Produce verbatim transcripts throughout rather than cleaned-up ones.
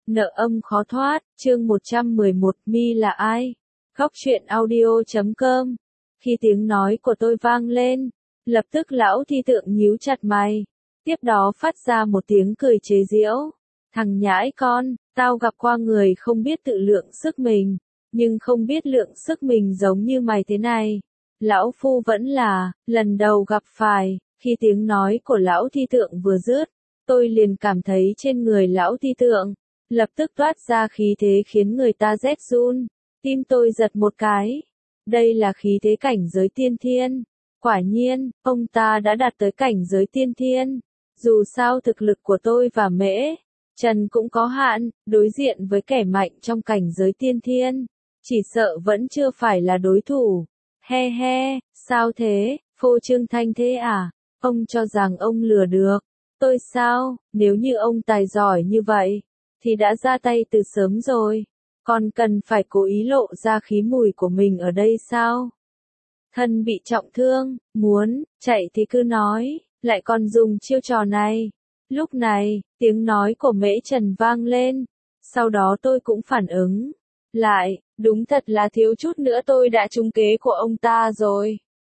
Nợ âm khó thoát, chương một trăm mười một, Mi là ai? Góc truyện audio chấm com. Khi tiếng nói của tôi vang lên, lập tức lão thi tượng nhíu chặt mày, tiếp đó phát ra một tiếng cười chế giễu. Thằng nhãi con, tao gặp qua người không biết tự lượng sức mình, nhưng không biết lượng sức mình giống như mày thế này. Lão phu vẫn là, lần đầu gặp phải. Khi tiếng nói của lão thi tượng vừa dứt, tôi liền cảm thấy trên người lão thi tượng lập tức toát ra khí thế khiến người ta rét run. Tim tôi giật một cái. Đây là khí thế cảnh giới tiên thiên. Quả nhiên, ông ta đã đạt tới cảnh giới tiên thiên. Dù sao thực lực của tôi và Mễ Trần cũng có hạn, đối diện với kẻ mạnh trong cảnh giới tiên thiên, chỉ sợ vẫn chưa phải là đối thủ. He he, sao thế, phô trương thanh thế à? Ông cho rằng ông lừa được tôi sao? Nếu như ông tài giỏi như vậy, thì đã ra tay từ sớm rồi. Còn cần phải cố ý lộ ra khí mùi của mình ở đây sao? Thân bị trọng thương, muốn chạy thì cứ nói, lại còn dùng chiêu trò này. Lúc này, tiếng nói của Mễ Trần vang lên, sau đó tôi cũng phản ứng lại, đúng thật là thiếu chút nữa tôi đã trúng kế của ông ta rồi.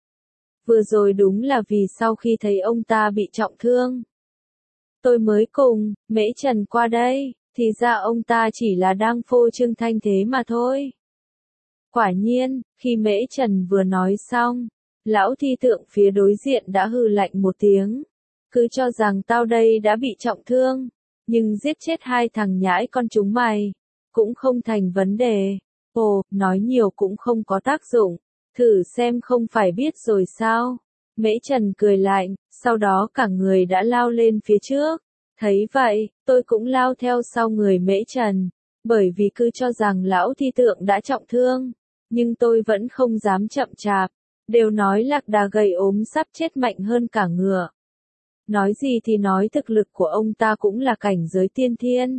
Vừa rồi đúng là vì sau khi thấy ông ta bị trọng thương, tôi mới cùng Mễ Trần qua đây, thì ra ông ta chỉ là đang phô trương thanh thế mà thôi. Quả nhiên, khi Mễ Trần vừa nói xong, lão thi tượng phía đối diện đã hừ lạnh một tiếng. Cứ cho rằng tao đây đã bị trọng thương, nhưng giết chết hai thằng nhãi con chúng mày cũng không thành vấn đề. Ồ, nói nhiều cũng không có tác dụng, thử xem không phải biết rồi sao? Mễ Trần cười lạnh, sau đó cả người đã lao lên phía trước. Thấy vậy, tôi cũng lao theo sau người Mễ Trần, bởi vì cứ cho rằng lão thi tượng đã trọng thương, nhưng tôi vẫn không dám chậm chạp. Đều nói lạc đà gầy ốm sắp chết mạnh hơn cả ngựa. Nói gì thì nói, thực lực của ông ta cũng là cảnh giới tiên thiên.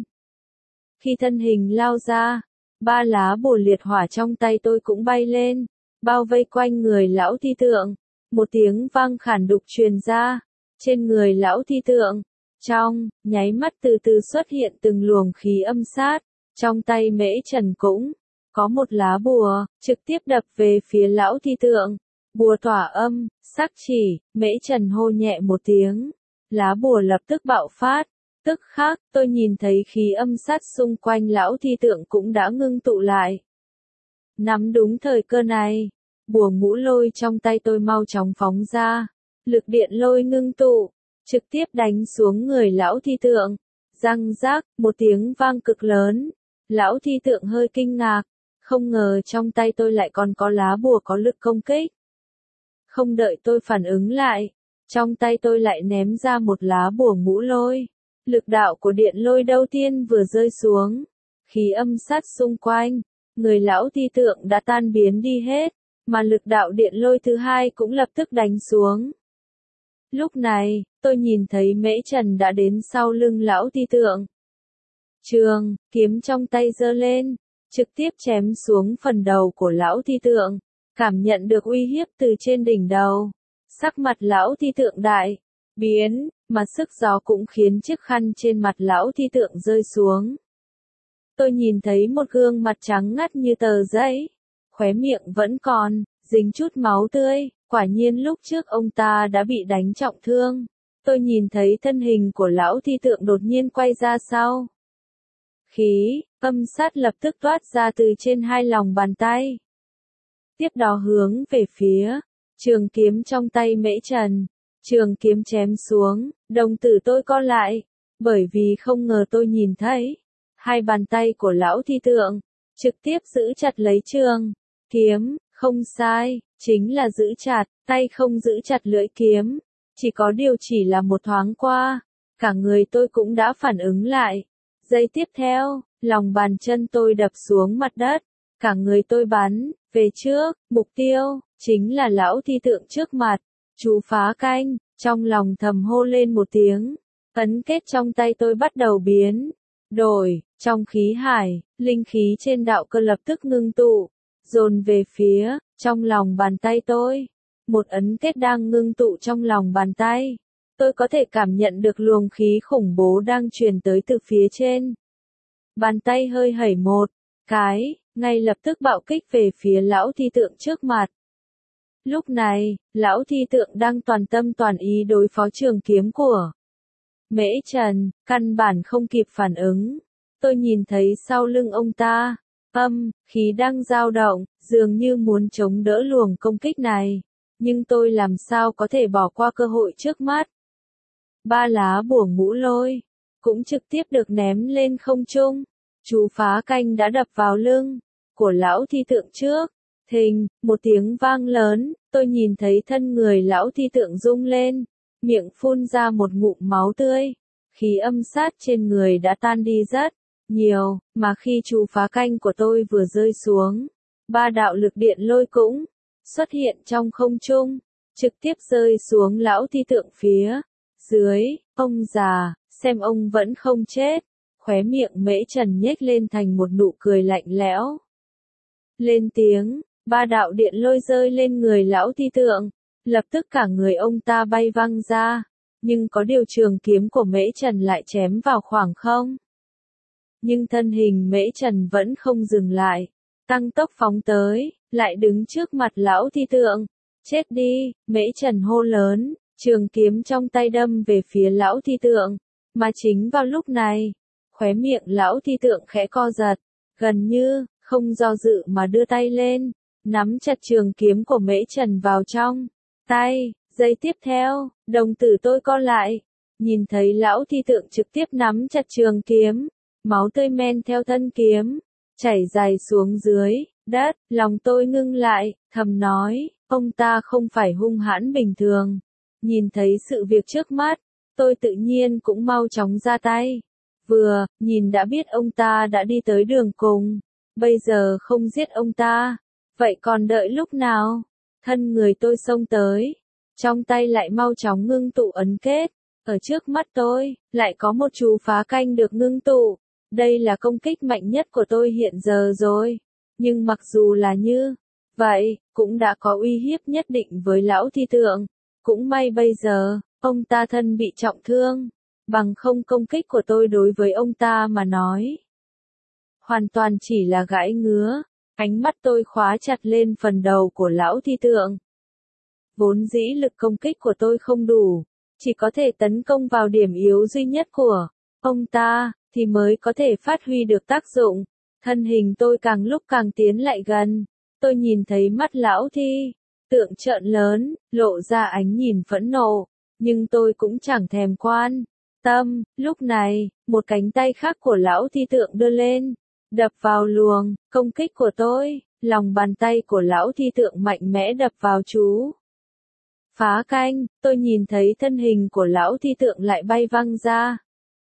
Khi thân hình lao ra, ba lá bùa liệt hỏa trong tay tôi cũng bay lên, bao vây quanh người lão thi tượng. Một tiếng vang khản đục truyền ra, trên người lão thi tượng, trong nháy mắt từ từ xuất hiện từng luồng khí âm sát. Trong tay Mễ Trần cũng có một lá bùa, trực tiếp đập về phía lão thi tượng. Bùa tỏa âm, sắc chỉ, Mễ Trần hô nhẹ một tiếng, lá bùa lập tức bạo phát. Tức khắc, tôi nhìn thấy khí âm sát xung quanh lão thi tượng cũng đã ngưng tụ lại. Nắm đúng thời cơ này, bùa ngũ lôi trong tay tôi mau chóng phóng ra, lực điện lôi ngưng tụ, trực tiếp đánh xuống người lão thi tượng. Răng rác, một tiếng vang cực lớn, lão thi tượng hơi kinh ngạc, không ngờ trong tay tôi lại còn có lá bùa có lực công kích. Không đợi tôi phản ứng lại, trong tay tôi lại ném ra một lá bùa ngũ lôi. Lực đạo của điện lôi đầu tiên vừa rơi xuống, khí âm sát xung quanh người lão thi tượng đã tan biến đi hết, mà lực đạo điện lôi thứ hai cũng lập tức đánh xuống. Lúc này, tôi nhìn thấy Mễ Trần đã đến sau lưng lão thi tượng. Trường kiếm trong tay giơ lên, trực tiếp chém xuống phần đầu của lão thi tượng. Cảm nhận được uy hiếp từ trên đỉnh đầu, sắc mặt lão thi tượng đại biến, mà sức gió cũng khiến chiếc khăn trên mặt lão thi tượng rơi xuống. Tôi nhìn thấy một gương mặt trắng ngắt như tờ giấy, khóe miệng vẫn còn dính chút máu tươi, quả nhiên lúc trước ông ta đã bị đánh trọng thương. Tôi nhìn thấy thân hình của lão thi tượng đột nhiên quay ra sau. Khí âm sát lập tức toát ra từ trên hai lòng bàn tay. Tiếp đó hướng về phía trường kiếm trong tay Mễ Trần. Trường kiếm chém xuống, đồng tử tôi co lại, bởi vì không ngờ tôi nhìn thấy hai bàn tay của lão thi tượng trực tiếp giữ chặt lấy trường kiếm. Không sai, chính là giữ chặt, tay không giữ chặt lưỡi kiếm. Chỉ có điều chỉ là một thoáng qua, cả người tôi cũng đã phản ứng lại. Giây tiếp theo, lòng bàn chân tôi đập xuống mặt đất, cả người tôi bắn về trước, mục tiêu chính là lão thi tượng trước mặt. Chú phá canh, trong lòng thầm hô lên một tiếng, ấn kết trong tay tôi bắt đầu biến đổi. Trong khí hải, linh khí trên đạo cơ lập tức ngưng tụ, dồn về phía trong lòng bàn tay tôi. Một ấn kết đang ngưng tụ trong lòng bàn tay. Tôi có thể cảm nhận được luồng khí khủng bố đang truyền tới từ phía trên. Bàn tay hơi hẩy một cái, ngay lập tức bạo kích về phía lão thi tượng trước mặt. Lúc này, lão thi tượng đang toàn tâm toàn ý đối phó trường kiếm của Mễ Trần, căn bản không kịp phản ứng. Tôi nhìn thấy sau lưng ông ta, âm, khí đang dao động, dường như muốn chống đỡ luồng công kích này. Nhưng tôi làm sao có thể bỏ qua cơ hội trước mắt. Ba lá bùa ngũ lôi, cũng trực tiếp được ném lên không trung. Chú phá canh đã đập vào lưng của lão thi tượng trước. Thình, một tiếng vang lớn, tôi nhìn thấy thân người lão thi tượng rung lên, miệng phun ra một ngụm máu tươi. Khí âm sát trên người đã tan đi rất nhiều, mà khi chú phá canh của tôi vừa rơi xuống, ba đạo lực điện lôi cũng xuất hiện trong không trung, trực tiếp rơi xuống lão thi tượng phía dưới. Ông già, xem ông vẫn không chết. Khóe miệng Mễ Trần nhếch lên thành một nụ cười lạnh lẽo. Lên tiếng, ba đạo điện lôi rơi lên người lão thi tượng, lập tức cả người ông ta bay văng ra, nhưng có điều trường kiếm của Mễ Trần lại chém vào khoảng không. Nhưng thân hình Mễ Trần vẫn không dừng lại, tăng tốc phóng tới, lại đứng trước mặt lão thi tượng. Chết đi, Mễ Trần hô lớn, trường kiếm trong tay đâm về phía lão thi tượng, mà chính vào lúc này, khóe miệng lão thi tượng khẽ co giật, gần như không do dự mà đưa tay lên, nắm chặt trường kiếm của Mễ Trần vào trong tay. Giây tiếp theo, đồng tử tôi co lại, nhìn thấy lão thi tượng trực tiếp nắm chặt trường kiếm, máu tươi men theo thân kiếm, chảy dài xuống dưới đất. Lòng tôi ngưng lại, thầm nói, ông ta không phải hung hãn bình thường. Nhìn thấy sự việc trước mắt, tôi tự nhiên cũng mau chóng ra tay. Vừa nhìn đã biết ông ta đã đi tới đường cùng, bây giờ không giết ông ta, vậy còn đợi lúc nào? Thân người tôi xông tới, trong tay lại mau chóng ngưng tụ ấn kết, ở trước mắt tôi, lại có một chú phá canh được ngưng tụ. Đây là công kích mạnh nhất của tôi hiện giờ rồi, nhưng mặc dù là như vậy, cũng đã có uy hiếp nhất định với lão thi tượng. Cũng may bây giờ, ông ta thân bị trọng thương, bằng không công kích của tôi đối với ông ta mà nói, hoàn toàn chỉ là gãi ngứa. Ánh mắt tôi khóa chặt lên phần đầu của lão thi tượng. Vốn dĩ lực công kích của tôi không đủ, chỉ có thể tấn công vào điểm yếu duy nhất của ông ta, thì mới có thể phát huy được tác dụng. Thân hình tôi càng lúc càng tiến lại gần, tôi nhìn thấy mắt lão thi tượng trợn lớn, lộ ra ánh nhìn phẫn nộ, nhưng tôi cũng chẳng thèm quan tâm. Lúc này, một cánh tay khác của lão thi tượng đưa lên, đập vào luồng công kích của tôi. Lòng bàn tay của lão thi tượng mạnh mẽ đập vào chú phá canh. Tôi nhìn thấy thân hình của lão thi tượng lại bay văng ra.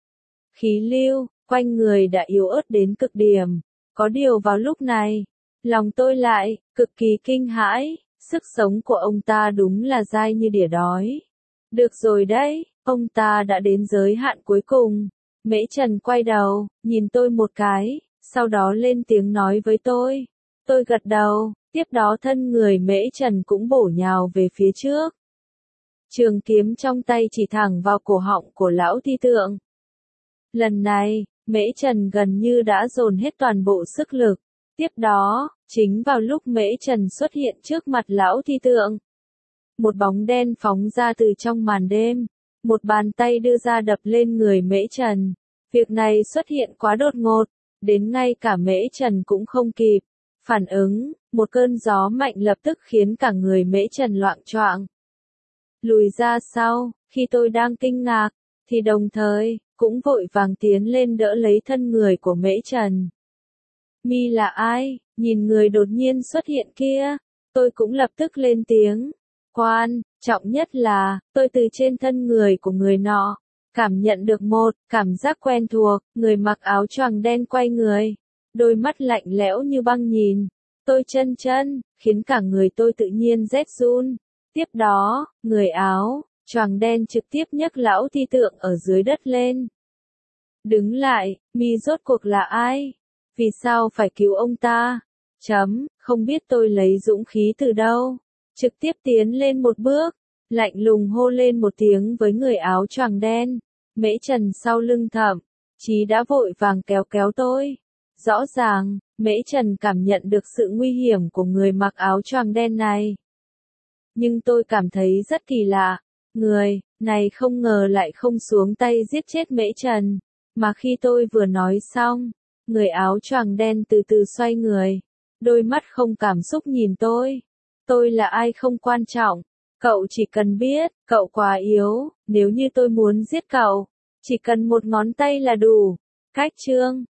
Khí lưu quanh người đã yếu ớt đến cực điểm. Có điều vào lúc này, lòng tôi lại cực kỳ kinh hãi. Sức sống của ông ta đúng là dai như đỉa đói. Được rồi đấy, ông ta đã đến giới hạn cuối cùng. Mễ Trần quay đầu, nhìn tôi một cái, sau đó lên tiếng nói với tôi. Tôi gật đầu, tiếp đó thân người Mễ Trần cũng bổ nhào về phía trước. Trường kiếm trong tay chỉ thẳng vào cổ họng của lão thi tượng. Lần này, Mễ Trần gần như đã dồn hết toàn bộ sức lực. Tiếp đó, chính vào lúc Mễ Trần xuất hiện trước mặt lão thi tượng, một bóng đen phóng ra từ trong màn đêm, một bàn tay đưa ra đập lên người Mễ Trần. Việc này xuất hiện quá đột ngột, đến ngay cả Mễ Trần cũng không kịp phản ứng, một cơn gió mạnh lập tức khiến cả người Mễ Trần loạng choạng lùi ra sau. Khi tôi đang kinh ngạc, thì đồng thời cũng vội vàng tiến lên đỡ lấy thân người của Mễ Trần. Mi là ai? Nhìn người đột nhiên xuất hiện kia, tôi cũng lập tức lên tiếng. Quan trọng nhất là, tôi từ trên thân người của người nọ, cảm nhận được một cảm giác quen thuộc. Người mặc áo choàng đen quay người, đôi mắt lạnh lẽo như băng nhìn tôi chân chân, khiến cả người tôi tự nhiên rét run. Tiếp đó, người áo choàng đen trực tiếp nhấc lão thi tượng ở dưới đất lên. Đứng lại, Mi rốt cuộc là ai? Vì sao phải cứu ông ta? Chấm, không biết tôi lấy dũng khí từ đâu. Trực tiếp tiến lên một bước, lạnh lùng hô lên một tiếng với người áo choàng đen. Mễ Trần sau lưng thầm Chí đã vội vàng kéo kéo tôi. Rõ ràng, Mễ Trần cảm nhận được sự nguy hiểm của người mặc áo choàng đen này. Nhưng tôi cảm thấy rất kỳ lạ. Người này không ngờ lại không xuống tay giết chết Mễ Trần. Mà khi tôi vừa nói xong, người áo choàng đen từ từ xoay người. Đôi mắt không cảm xúc nhìn tôi. Tôi là ai không quan trọng. Cậu chỉ cần biết, cậu quá yếu. Nếu như tôi muốn giết cậu, chỉ cần một ngón tay là đủ. Cách chương